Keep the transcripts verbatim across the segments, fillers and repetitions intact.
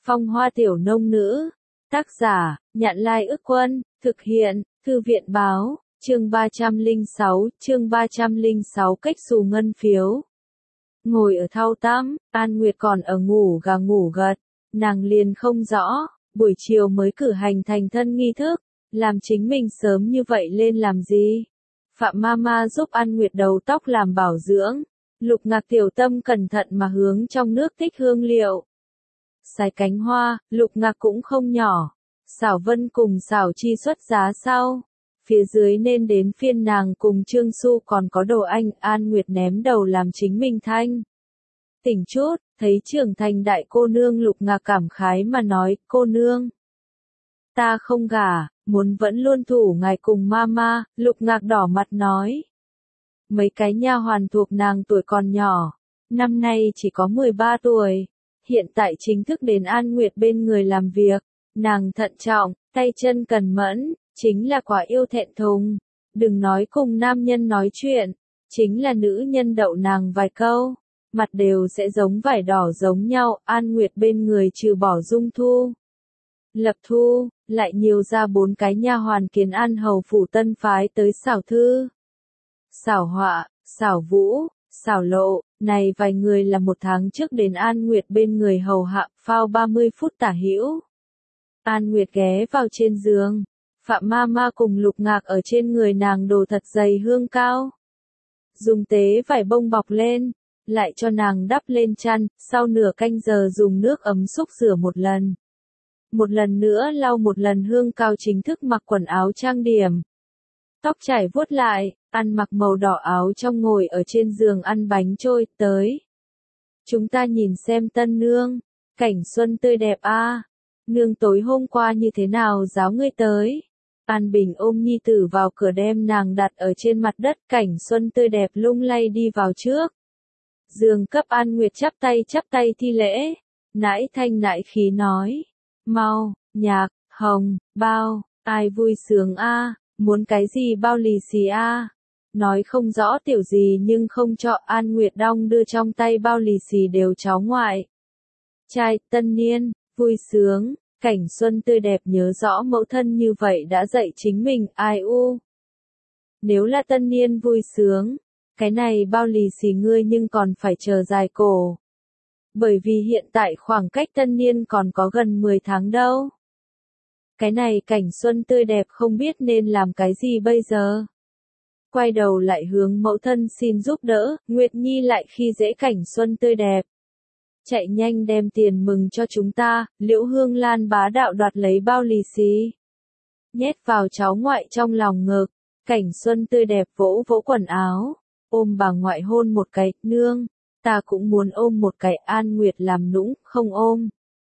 Phong Hoa Tiểu Nông Nữ. Tác giả, Nhạn Lai Ức Quân, thực hiện, Thư viện Báo, chương ba trăm lẻ sáu, chương ba trăm lẻ sáu cách xù ngân phiếu. Ngồi ở thau tắm, An Nguyệt còn ở ngủ gà ngủ gật, nàng liền không rõ, buổi chiều mới cử hành thành thân nghi thức, làm chính mình sớm như vậy lên làm gì? Phạm Mama giúp An Nguyệt đầu tóc làm bảo dưỡng, Lục Ngạc tiểu tâm cẩn thận mà hướng trong nước tích hương liệu. Sái cánh hoa, Lục Ngạc cũng không nhỏ. Xảo Vân cùng Xảo Chi xuất giá sau. Phía dưới nên đến phiên nàng cùng Trương Xu còn có Đồ Anh. An Nguyệt ném đầu làm chính mình thanh. Tỉnh chút, thấy trưởng thành đại cô nương. Lục Ngạc cảm khái mà nói, cô nương. Ta không gả, muốn vẫn luôn thủ ngài cùng mama. Lục Ngạc đỏ mặt nói. Mấy cái nha hoàn thuộc nàng tuổi còn nhỏ. Năm nay chỉ có mười ba tuổi. Hiện tại chính thức đến An Nguyệt bên người làm việc. Nàng thận trọng, tay chân cần mẫn, chính là quả yêu thẹn thùng. Đừng nói cùng nam nhân nói chuyện, chính là nữ nhân đậu nàng vài câu, mặt đều sẽ giống vải đỏ giống nhau. An Nguyệt bên người trừ bỏ Dung Thu, Lập Thu, lại nhiều ra bốn cái nha hoàn Kiến An hầu phủ tân phái tới Xảo Thư, Xảo Họa, Xảo Vũ, Xảo Lộ. Này vài người là một tháng trước đến An Nguyệt bên người hầu hạ, phao ba mươi phút tả hữu. An Nguyệt ghé vào trên giường, Phạm Mama cùng Lục Ngạc ở trên người nàng đồ thật dày hương cao. Dùng tế vải bông bọc lên, lại cho nàng đắp lên chăn, sau nửa canh giờ dùng nước ấm xúc rửa một lần. Một lần nữa lau một lần hương cao chính thức mặc quần áo trang điểm. Tóc chải vuốt lại, ăn mặc màu đỏ áo trong ngồi ở trên giường ăn bánh trôi, tới. Chúng ta nhìn xem tân nương, cảnh xuân tươi đẹp a. À. Nương tối hôm qua như thế nào giáo ngươi tới. An Bình ôm nhi tử vào cửa đem nàng đặt ở trên mặt đất, cảnh xuân tươi đẹp lung lay đi vào trước. Giường cấp An Nguyệt chắp tay chắp tay thi lễ, nãi thanh nãi khí nói. Mau, nhạc, hồng, bao, ai vui sướng a, à, muốn cái gì bao lì xì a. À. Nói không rõ tiểu gì nhưng không cho. An Nguyệt đong đưa trong tay bao lì xì đều cháu ngoại. Trai, tân niên, vui sướng, cảnh xuân tươi đẹp nhớ rõ mẫu thân như vậy đã dạy chính mình, ai u. Nếu là tân niên vui sướng, cái này bao lì xì ngươi nhưng còn phải chờ dài cổ. Bởi vì hiện tại khoảng cách tân niên còn có gần mười tháng đâu. Cái này cảnh xuân tươi đẹp không biết nên làm cái gì bây giờ. Quay đầu lại hướng mẫu thân xin giúp đỡ, Nguyệt Nhi lại khi dễ cảnh xuân tươi đẹp. Chạy nhanh đem tiền mừng cho chúng ta. Liễu Hương Lan bá đạo đoạt lấy bao lì xì, nhét vào cháu ngoại trong lòng ngực. Cảnh xuân tươi đẹp vỗ vỗ quần áo, ôm bà ngoại hôn một cái. Nương, ta cũng muốn ôm một cái. An Nguyệt làm nũng, không ôm.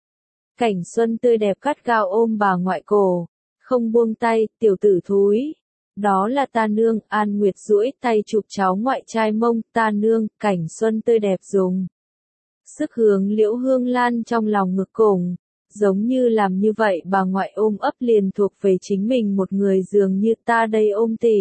Cảnh xuân tươi đẹp gắt gao ôm bà ngoại cổ, không buông tay. Tiểu tử thúi, đó là ta nương. An Nguyệt duỗi tay chụp cháu ngoại trai mông. Ta nương. Cảnh xuân tươi đẹp dùng sức hướng Liễu Hương Lan trong lòng ngực cùng, giống như làm như vậy bà ngoại ôm ấp liền thuộc về chính mình một người. Dường như ta đây ôm tỷ.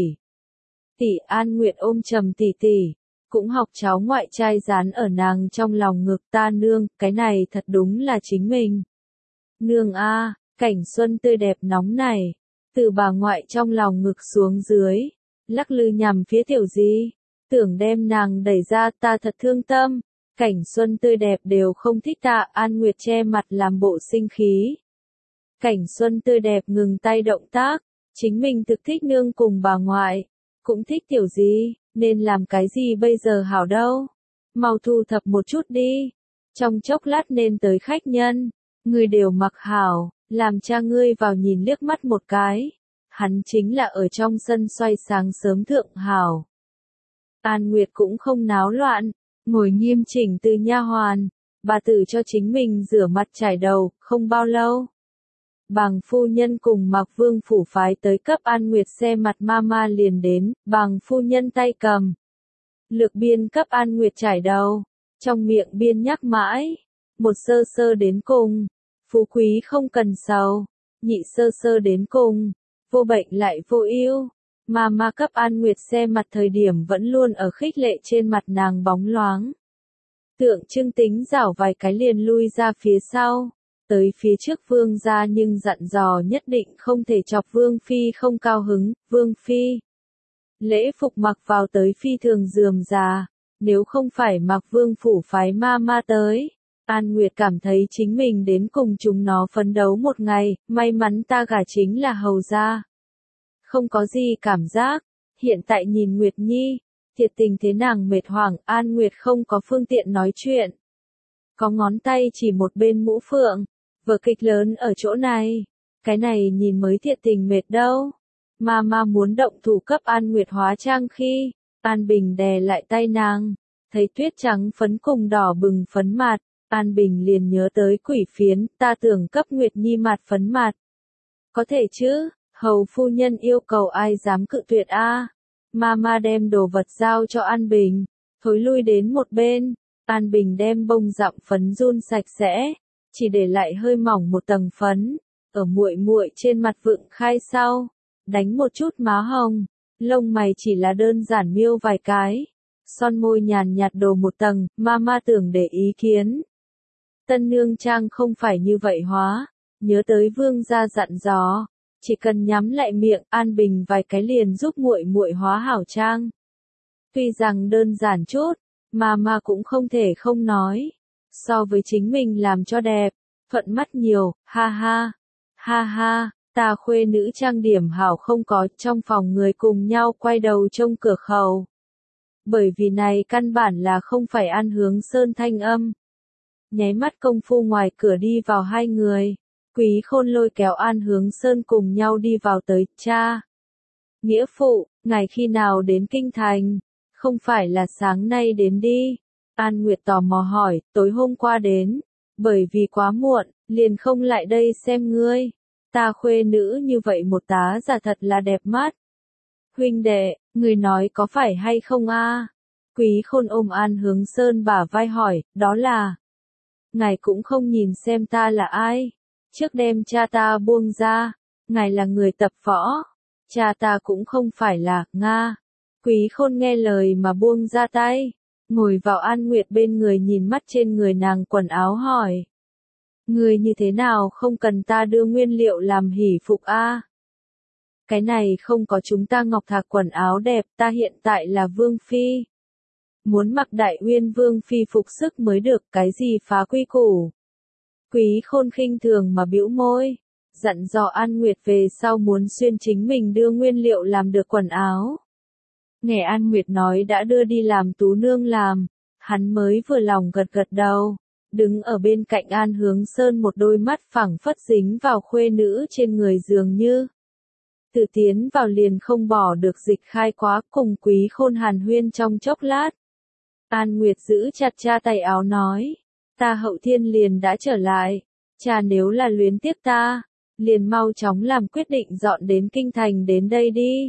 Tỷ. An Nguyệt ôm trầm tỷ tỷ, cũng học cháu ngoại trai dán ở nàng trong lòng ngực. Ta nương, cái này thật đúng là chính mình. Nương a, à, cảnh xuân tươi đẹp nóng này, từ bà ngoại trong lòng ngực xuống dưới, lắc lư nhằm phía tiểu gì, tưởng đem nàng đẩy ra. Ta thật thương tâm. Cảnh xuân tươi đẹp đều không thích ta. An Nguyệt che mặt làm bộ sinh khí. Cảnh xuân tươi đẹp ngừng tay động tác, chính mình thực thích nương cùng bà ngoại, cũng thích tiểu gì, nên làm cái gì bây giờ hảo đâu. Mau thu thập một chút đi, trong chốc lát nên tới khách nhân, người đều mặc hảo, làm cha ngươi vào nhìn liếc mắt một cái. Hắn chính là ở trong sân xoay sáng sớm thượng hảo. An Nguyệt cũng không náo loạn, ngồi nghiêm chỉnh từ nha hoàn, bà tử cho chính mình rửa mặt chải đầu. Không bao lâu, Bàng phu nhân cùng Mạc Vương phủ phái tới cấp An Nguyệt xe mặt mama liền đến. Bàng phu nhân tay cầm lược biên cấp An Nguyệt chải đầu, trong miệng biên nhắc mãi, một sơ sơ đến cùng, phú quý không cần sầu, nhị sơ sơ đến cùng, vô bệnh lại vô ưu. Mama cấp An Nguyệt xe mặt thời điểm vẫn luôn ở khích lệ trên mặt nàng bóng loáng. Tượng trưng tính rảo vài cái liền lui ra phía sau, tới phía trước vương gia nhưng dặn dò nhất định không thể chọc vương phi không cao hứng, vương phi. Lễ phục mặc vào tới phi thường rườm rà, nếu không phải mặc vương phủ phái ma ma tới. An Nguyệt cảm thấy chính mình đến cùng chúng nó phấn đấu một ngày, may mắn ta gả chính là hầu gia. Không có gì cảm giác, hiện tại nhìn Nguyệt Nhi, thiệt tình thế nàng mệt hoảng, An Nguyệt không có phương tiện nói chuyện. Có ngón tay chỉ một bên mũ phượng, vở kịch lớn ở chỗ này, cái này nhìn mới thiệt tình mệt đâu. Mama muốn động thủ cấp An Nguyệt hóa trang khi, An Bình đè lại tay nàng, thấy tuyết trắng phấn cùng đỏ bừng phấn mạt, An Bình liền nhớ tới quỷ phiến, ta tưởng cấp Nguyệt Nhi mạt phấn mạt. Có thể chứ, hầu phu nhân yêu cầu ai dám cự tuyệt a? À? Mama đem đồ vật giao cho An Bình, thối lui đến một bên, An Bình đem bông dặm phấn run sạch sẽ, chỉ để lại hơi mỏng một tầng phấn, ở muội muội trên mặt vượng khai sau, đánh một chút má hồng, lông mày chỉ là đơn giản miêu vài cái, son môi nhàn nhạt đồ một tầng, Mama tưởng để ý kiến. Tân nương trang không phải như vậy hóa, nhớ tới vương gia dặn dò, chỉ cần nhắm lại miệng, An Bình vài cái liền giúp muội muội hóa hảo trang. Tuy rằng đơn giản chút, Mama cũng không thể không nói, so với chính mình làm cho đẹp, thuận mắt nhiều, ha ha, ha ha, ta khuê nữ trang điểm hảo không có, trong phòng người cùng nhau quay đầu trông cửa khẩu. Bởi vì này căn bản là không phải An Hướng Sơn thanh âm. Nháy mắt công phu ngoài cửa đi vào hai người, Quý Khôn lôi kéo An Hướng Sơn cùng nhau đi vào tới, cha. Nghĩa phụ, ngài khi nào đến kinh thành? Không phải là sáng nay đến đi. An Nguyệt tò mò hỏi, tối hôm qua đến, bởi vì quá muộn, liền không lại đây xem ngươi. Ta khuê nữ như vậy một tá giả thật là đẹp mắt. Huynh đệ, người nói có phải hay không a? Quý Khôn ôm An Hướng Sơn bả vai hỏi, đó là. Ngài cũng không nhìn xem ta là ai. Trước đem cha ta buông ra, ngài là người tập võ. Cha ta cũng không phải là, Nga. Quý Khôn nghe lời mà buông ra tay, ngồi vào An Nguyệt bên người nhìn mắt trên người nàng quần áo hỏi. Người như thế nào không cần ta đưa nguyên liệu làm hỷ phục a? Cái này không có chúng ta ngọc thạch quần áo đẹp, ta hiện tại là vương phi. Muốn mặc đại uyên vương phi phục sức mới được, cái gì phá quy củ. Quý Khôn khinh thường mà bĩu môi, dặn dò An Nguyệt về sau muốn xuyên chính mình đưa nguyên liệu làm được quần áo. Nghe An Nguyệt nói đã đưa đi làm tú nương làm, hắn mới vừa lòng gật gật đầu, đứng ở bên cạnh An Hướng Sơn một đôi mắt phẳng phất dính vào khuê nữ trên người dường như. Tự tiến vào liền không bỏ được dịch khai quá, cùng Quý Khôn hàn huyên trong chốc lát. An Nguyệt giữ chặt cha tay áo nói, ta hậu thiên liền đã trở lại, cha nếu là luyến tiếc ta, liền mau chóng làm quyết định dọn đến kinh thành đến đây đi.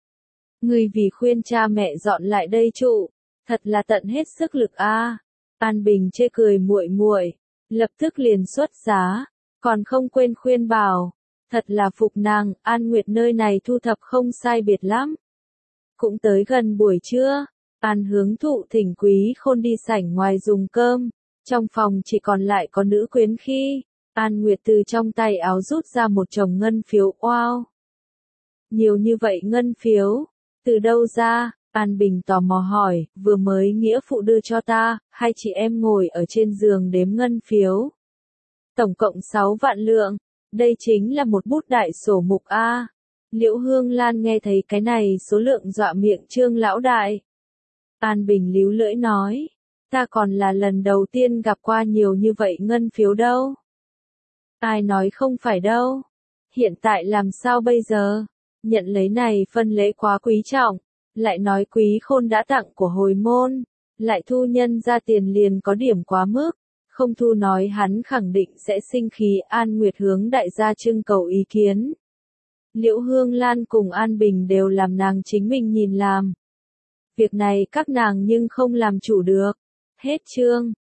Người vì khuyên cha mẹ dọn lại đây trụ, thật là tận hết sức lực a. À. An Bình chê cười muội muội, lập tức liền xuất giá, còn không quên khuyên bảo, thật là phục nàng, An Nguyệt nơi này thu thập không sai biệt lắm. Cũng tới gần buổi trưa, An Hướng Thụ thỉnh Quý Khôn đi sảnh ngoài dùng cơm, trong phòng chỉ còn lại có nữ quyến khi, An Nguyệt từ trong tay áo rút ra một chồng ngân phiếu, wow. Nhiều như vậy ngân phiếu, từ đâu ra? An Bình tò mò hỏi, vừa mới nghĩa phụ đưa cho ta, hai chị em ngồi ở trên giường đếm ngân phiếu. Tổng cộng sáu vạn lượng, đây chính là một bút đại sổ mục A. Liễu Hương Lan nghe thấy cái này số lượng dọa miệng Trương lão đại. An Bình líu lưỡi nói, ta còn là lần đầu tiên gặp qua nhiều như vậy ngân phiếu đâu. Ai nói không phải đâu. Hiện tại làm sao bây giờ? Nhận lấy này phân lễ quá quý trọng. Lại nói Quý Khôn đã tặng của hồi môn, lại thu nhân ra tiền liền có điểm quá mức, không thu nói hắn khẳng định sẽ sinh khí. An Nguyệt hướng đại gia trưng cầu ý kiến. Liễu Hương Lan cùng An Bình đều làm nàng chính mình nhìn làm. Việc này các nàng nhưng không làm chủ được. Hết chương.